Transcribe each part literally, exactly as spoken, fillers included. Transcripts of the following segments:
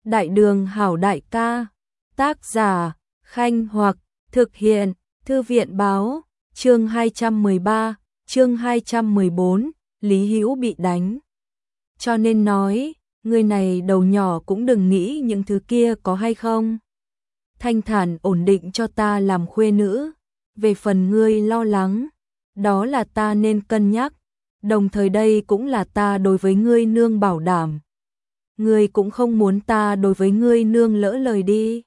Đại đường hảo đại ca, tác giả, Khanh Hoặc, thực hiện, Thư viện báo, chương hai trăm mười ba, chương hai trăm mười bốn, Lý Hữu bị đánh. Cho nên nói, người này đầu nhỏ cũng đừng nghĩ những thứ kia có hay không. Thanh thản ổn định cho ta làm khuê nữ, về phần ngươi lo lắng, đó là ta nên cân nhắc, đồng thời đây cũng là ta đối với ngươi nương bảo đảm. Ngươi cũng không muốn ta đối với ngươi nương lỡ lời đi.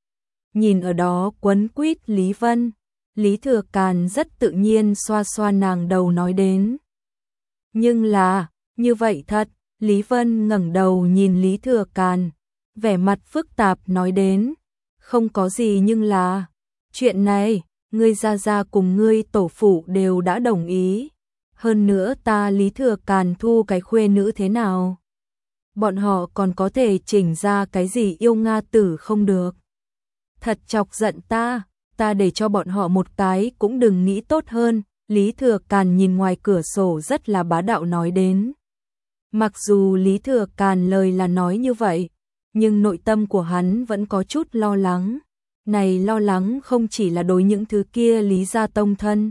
Nhìn ở đó quấn quýt Lý Vân, Lý Thừa Càn rất tự nhiên xoa xoa nàng đầu nói đến. Nhưng là, như vậy thật, Lý Vân ngẩng đầu nhìn Lý Thừa Càn, vẻ mặt phức tạp nói đến, không có gì nhưng là, chuyện này, ngươi gia gia cùng ngươi tổ phụ đều đã đồng ý, hơn nữa ta Lý Thừa Càn thu cái khuê nữ thế nào? Bọn họ còn có thể chỉnh ra cái gì yêu Nga tử không được. Thật chọc giận ta, ta để cho bọn họ một cái cũng đừng nghĩ tốt hơn, Lý Thừa Càn nhìn ngoài cửa sổ rất là bá đạo nói đến. Mặc dù Lý Thừa Càn lời là nói như vậy, nhưng nội tâm của hắn vẫn có chút lo lắng. Này lo lắng không chỉ là đối những thứ kia Lý gia tông thân,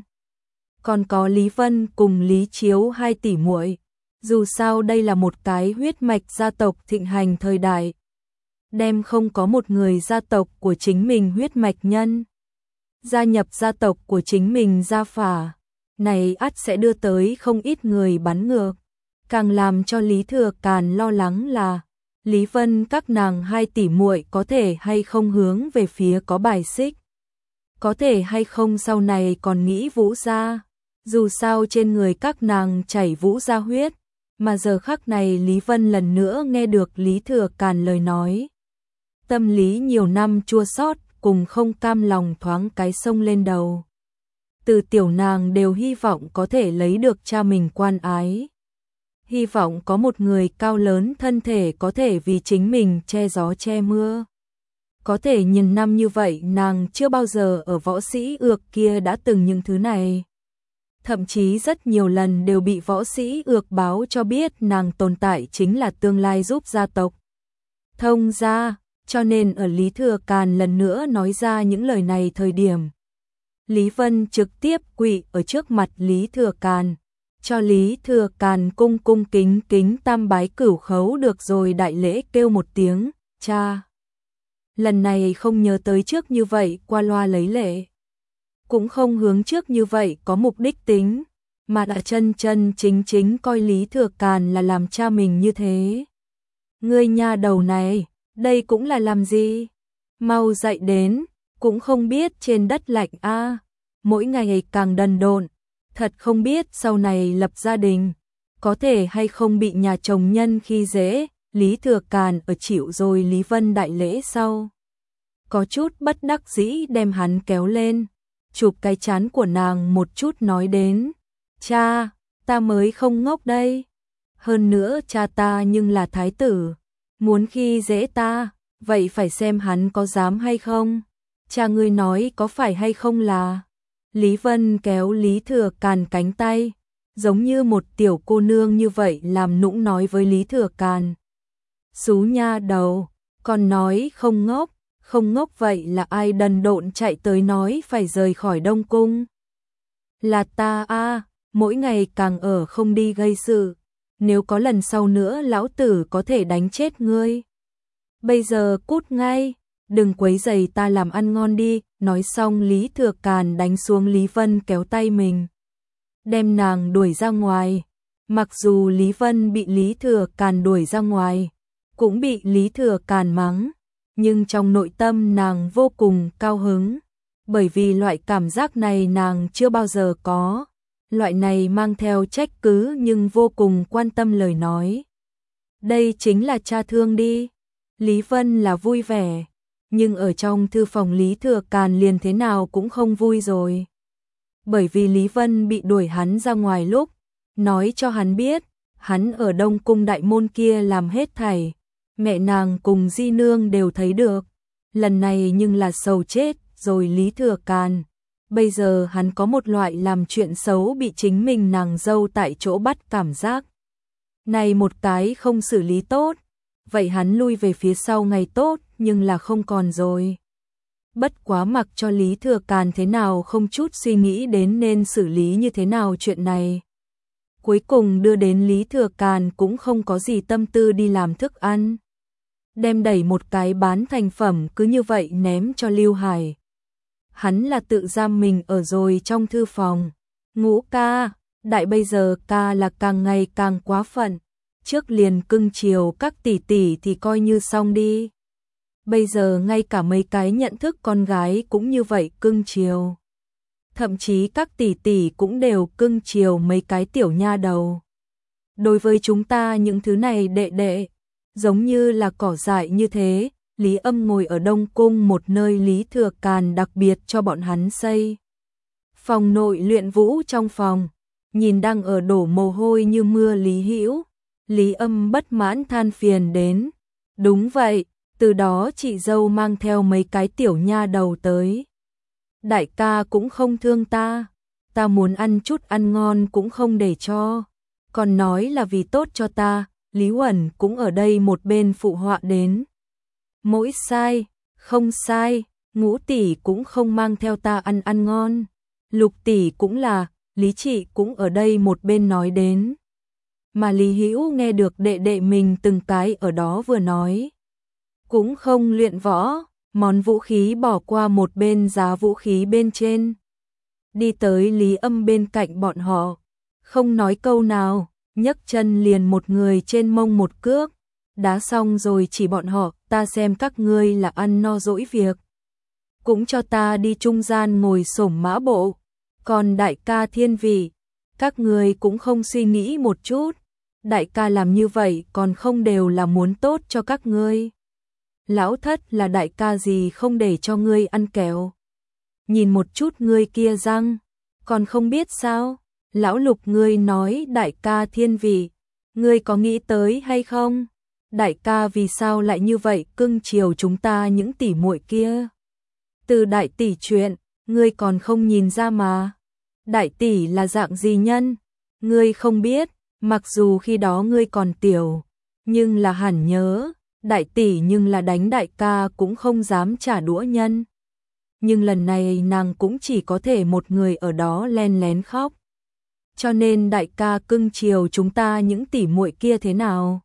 còn có Lý Vân cùng Lý Chiếu hai tỷ muội. Dù sao đây là một cái huyết mạch gia tộc thịnh hành thời đại, đem không có một người gia tộc của chính mình huyết mạch nhân gia nhập gia tộc của chính mình gia phả, này ắt sẽ đưa tới không ít người bắn ngược. Càng làm cho Lý Thừa Càn lo lắng là Lý Vân các nàng hai tỷ muội có thể hay không hướng về phía có bài xích, có thể hay không sau này còn nghĩ Vũ gia. Dù sao trên người các nàng chảy Vũ gia huyết, mà giờ khắc này Lý Vân lần nữa nghe được Lý Thừa Càn lời nói. Tâm lý nhiều năm chua xót cùng không cam lòng thoáng cái sông lên đầu. Từ tiểu nàng đều hy vọng có thể lấy được cha mình quan ái. Hy vọng có một người cao lớn thân thể có thể vì chính mình che gió che mưa. Có thể nhìn năm như vậy nàng chưa bao giờ ở võ sĩ ược kia đã từng những thứ này. Thậm chí rất nhiều lần đều bị võ sĩ ược báo cho biết nàng tồn tại chính là tương lai giúp gia tộc thông gia, cho nên ở Lý Thừa Càn lần nữa nói ra những lời này thời điểm. Lý Vân trực tiếp quỳ ở trước mặt Lý Thừa Càn, cho Lý Thừa Càn cung cung kính kính tam bái cửu khấu được rồi đại lễ kêu một tiếng, cha. Lần này không nhớ tới trước như vậy qua loa lấy lễ. Cũng không hướng trước như vậy có mục đích tính, mà đã chân chân chính chính coi Lý Thừa Càn là làm cha mình như thế. Ngươi nha đầu này, đây cũng là làm gì? Mau dậy đến, cũng không biết trên đất lạnh a, mỗi ngày càng đần độn, thật không biết sau này lập gia đình, có thể hay không bị nhà chồng nhân khi dễ. Lý Thừa Càn ở chịu rồi Lý Vân đại lễ sau, có chút bất đắc dĩ đem hắn kéo lên, chụp cái trán của nàng một chút nói đến, cha, ta mới không ngốc đây. Hơn nữa cha ta nhưng là thái tử, muốn khi dễ ta, vậy phải xem hắn có dám hay không. Cha ngươi nói có phải hay không là. Lý Vân kéo Lý Thừa Càn cánh tay, giống như một tiểu cô nương như vậy làm nũng nói với Lý Thừa Càn. Xú nha đầu, còn nói không ngốc. Không ngốc vậy là ai đần độn chạy tới nói phải rời khỏi Đông Cung? Là ta a, à, mỗi ngày càng ở không đi gây sự, nếu có lần sau nữa lão tử có thể đánh chết ngươi. Bây giờ cút ngay, đừng quấy rầy ta làm ăn ngon đi. Nói xong Lý Thừa Càn đánh xuống Lý Vân kéo tay mình, đem nàng đuổi ra ngoài. Mặc dù Lý Vân bị Lý Thừa Càn đuổi ra ngoài, cũng bị Lý Thừa Càn mắng, nhưng trong nội tâm nàng vô cùng cao hứng, bởi vì loại cảm giác này nàng chưa bao giờ có, loại này mang theo trách cứ nhưng vô cùng quan tâm lời nói. Đây chính là cha thương đi. Lý Vân là vui vẻ, nhưng ở trong thư phòng Lý Thừa Càn liền thế nào cũng không vui rồi. Bởi vì Lý Vân bị đuổi hắn ra ngoài lúc, nói cho hắn biết, hắn ở Đông Cung đại môn kia làm hết thảy. Mẹ nàng cùng di nương đều thấy được, lần này nhưng là sầu chết rồi Lý Thừa Càn. Bây giờ hắn có một loại làm chuyện xấu bị chính mình nàng dâu tại chỗ bắt cảm giác. Này một cái không xử lý tốt, vậy hắn lui về phía sau ngày tốt, nhưng là không còn rồi. Bất quá mặc cho Lý Thừa Càn thế nào không chút suy nghĩ đến nên xử lý như thế nào chuyện này. Cuối cùng đưa đến Lý Thừa Càn cũng không có gì tâm tư đi làm thức ăn. Đem đẩy một cái bán thành phẩm cứ như vậy ném cho Lưu Hải. Hắn là tự giam mình ở rồi trong thư phòng. Ngũ ca, đại bây giờ ca là càng ngày càng quá phận. Trước liền cưng chiều các tỷ tỷ thì coi như xong đi. Bây giờ ngay cả mấy cái nhận thức con gái cũng như vậy cưng chiều. Thậm chí các tỷ tỷ cũng đều cưng chiều mấy cái tiểu nha đầu. Đối với chúng ta những thứ này đệ đệ, giống như là cỏ dại như thế. Lý Âm ngồi ở Đông Cung một nơi Lý Thừa Càn đặc biệt cho bọn hắn xây. Phòng nội luyện vũ trong phòng, nhìn đang ở đổ mồ hôi như mưa Lý Hữu, Lý Âm bất mãn than phiền đến. Đúng vậy, từ đó chị dâu mang theo mấy cái tiểu nha đầu tới. Đại ca cũng không thương ta, ta muốn ăn chút ăn ngon cũng không để cho, còn nói là vì tốt cho ta. Lý Uẩn cũng ở đây một bên phụ họa đến. Mỗi sai, không sai, Ngũ tỷ cũng không mang theo ta ăn ăn ngon. Lục tỷ cũng là, Lý chị cũng ở đây một bên nói đến. Mà Lý Hữu nghe được đệ đệ mình từng cái ở đó vừa nói. Cũng không luyện võ, món vũ khí bỏ qua một bên giá vũ khí bên trên. Đi tới Lý Âm bên cạnh bọn họ, không nói câu nào, nhấc chân liền một người trên mông một cước. Đá xong rồi chỉ bọn họ, ta xem các ngươi là ăn no dỗi việc. Cũng cho ta đi trung gian ngồi xổm mã bộ. Còn đại ca thiên vị, các ngươi cũng không suy nghĩ một chút. Đại ca làm như vậy còn không đều là muốn tốt cho các ngươi. Lão thất là đại ca gì không để cho ngươi ăn kẹo. Nhìn một chút ngươi kia răng, còn không biết sao. Lão Lục ngươi nói đại ca thiên vị, ngươi có nghĩ tới hay không? Đại ca vì sao lại như vậy cưng chiều chúng ta những tỷ muội kia? Từ đại tỷ chuyện, ngươi còn không nhìn ra mà. Đại tỷ là dạng gì nhân? Ngươi không biết, mặc dù khi đó ngươi còn tiểu, nhưng là hẳn nhớ, đại tỷ nhưng là đánh đại ca cũng không dám trả đũa nhân. Nhưng lần này nàng cũng chỉ có thể một người ở đó len lén khóc. Cho nên đại ca cưng chiều chúng ta những tỷ muội kia thế nào?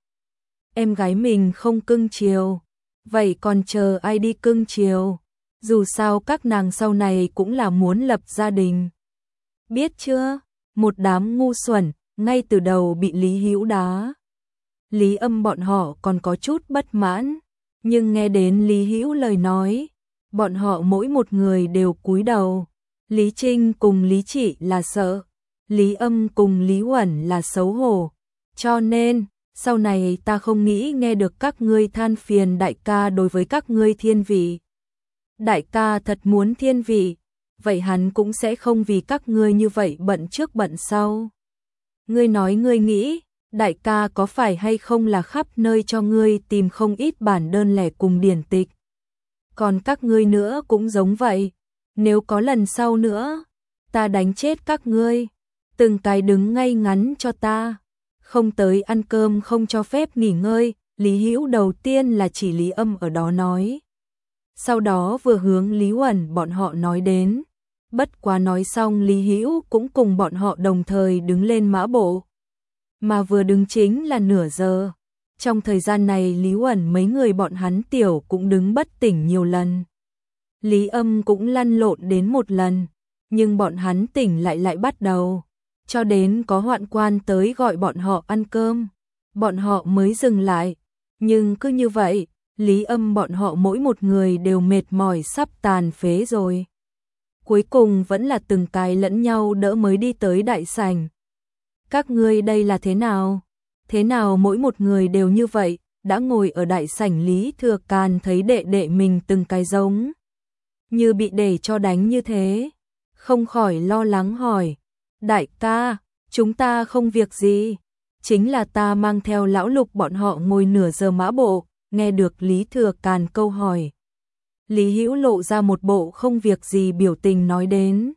Em gái mình không cưng chiều, vậy còn chờ ai đi cưng chiều? Dù sao các nàng sau này cũng là muốn lập gia đình. Biết chưa? Một đám ngu xuẩn, ngay từ đầu bị Lý Hữu đá. Lý Âm bọn họ còn có chút bất mãn, nhưng nghe đến Lý Hữu lời nói, bọn họ mỗi một người đều cúi đầu. Lý Trinh cùng Lý Trị là sợ, Lý Âm cùng Lý Uẩn là xấu hổ. Cho nên, sau này ta không nghĩ nghe được các ngươi than phiền đại ca đối với các ngươi thiên vị. Đại ca thật muốn thiên vị, vậy hắn cũng sẽ không vì các ngươi như vậy bận trước bận sau. Ngươi nói ngươi nghĩ, đại ca có phải hay không là khắp nơi cho ngươi tìm không ít bản đơn lẻ cùng điển tịch. Còn các ngươi nữa cũng giống vậy, nếu có lần sau nữa, ta đánh chết các ngươi, từng cái đứng ngay ngắn cho ta. Không tới ăn cơm không cho phép nghỉ ngơi. Lý Hữu đầu tiên là chỉ Lý Âm ở đó nói. Sau đó vừa hướng Lý Uẩn bọn họ nói đến. Bất quá nói xong Lý Hữu cũng cùng bọn họ đồng thời đứng lên mã bộ. Mà vừa đứng chính là nửa giờ. Trong thời gian này Lý Uẩn mấy người bọn hắn tiểu cũng đứng bất tỉnh nhiều lần. Lý Âm cũng lăn lộn đến một lần. Nhưng bọn hắn tỉnh lại lại bắt đầu. Cho đến có hoạn quan tới gọi bọn họ ăn cơm, bọn họ mới dừng lại. Nhưng cứ như vậy, Lý Âm bọn họ mỗi một người đều mệt mỏi sắp tàn phế rồi. Cuối cùng vẫn là từng cái lẫn nhau đỡ mới đi tới đại sảnh. Các ngươi đây là thế nào? Thế nào mỗi một người đều như vậy? Đã ngồi ở đại sảnh Lý Thừa Càn thấy đệ đệ mình từng cái giống như bị để cho đánh như thế, không khỏi lo lắng hỏi. Đại ca, chúng ta không việc gì, chính là ta mang theo lão Lục bọn họ ngồi nửa giờ mã bộ. Nghe được Lý Thừa Càn câu hỏi, Lý Hữu lộ ra một bộ không việc gì biểu tình nói đến.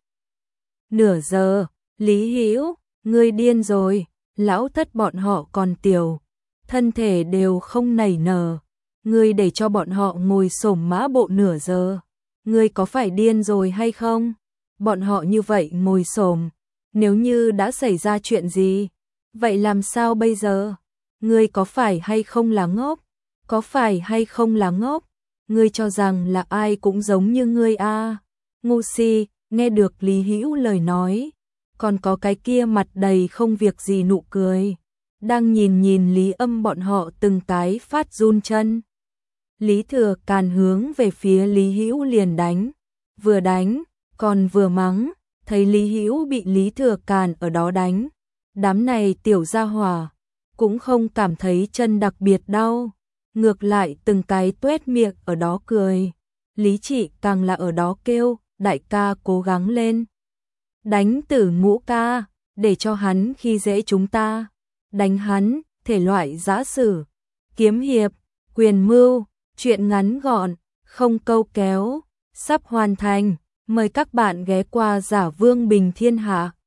Nửa giờ, Lý Hữu, ngươi điên rồi, lão thất bọn họ còn tiểu, thân thể đều không nảy nở. Ngươi để cho bọn họ ngồi xổm mã bộ nửa giờ. Ngươi có phải điên rồi hay không? Bọn họ như vậy ngồi xổm, nếu như đã xảy ra chuyện gì, vậy làm sao bây giờ? Ngươi có phải hay không là ngốc? Có phải hay không là ngốc? Ngươi cho rằng là ai cũng giống như ngươi à? Ngu si, nghe được Lý Hữu lời nói, còn có cái kia mặt đầy không việc gì nụ cười, đang nhìn nhìn Lý Âm bọn họ từng cái phát run chân. Lý Thừa Càn hướng về phía Lý Hữu liền đánh, vừa đánh, còn vừa mắng, thấy Lý Hữu bị Lý Thừa Càn ở đó đánh, đám này tiểu gia hỏa cũng không cảm thấy chân đặc biệt đau, ngược lại từng cái tuét miệng ở đó cười. Lý Trị càng là ở đó kêu, đại ca cố gắng lên, đánh Tử Ngũ ca, để cho hắn khi dễ chúng ta, đánh hắn, thể loại giã sử, kiếm hiệp, quyền mưu, chuyện ngắn gọn, không câu kéo, sắp hoàn thành, mời các bạn ghé qua Giả Vương Bình Thiên Hạ.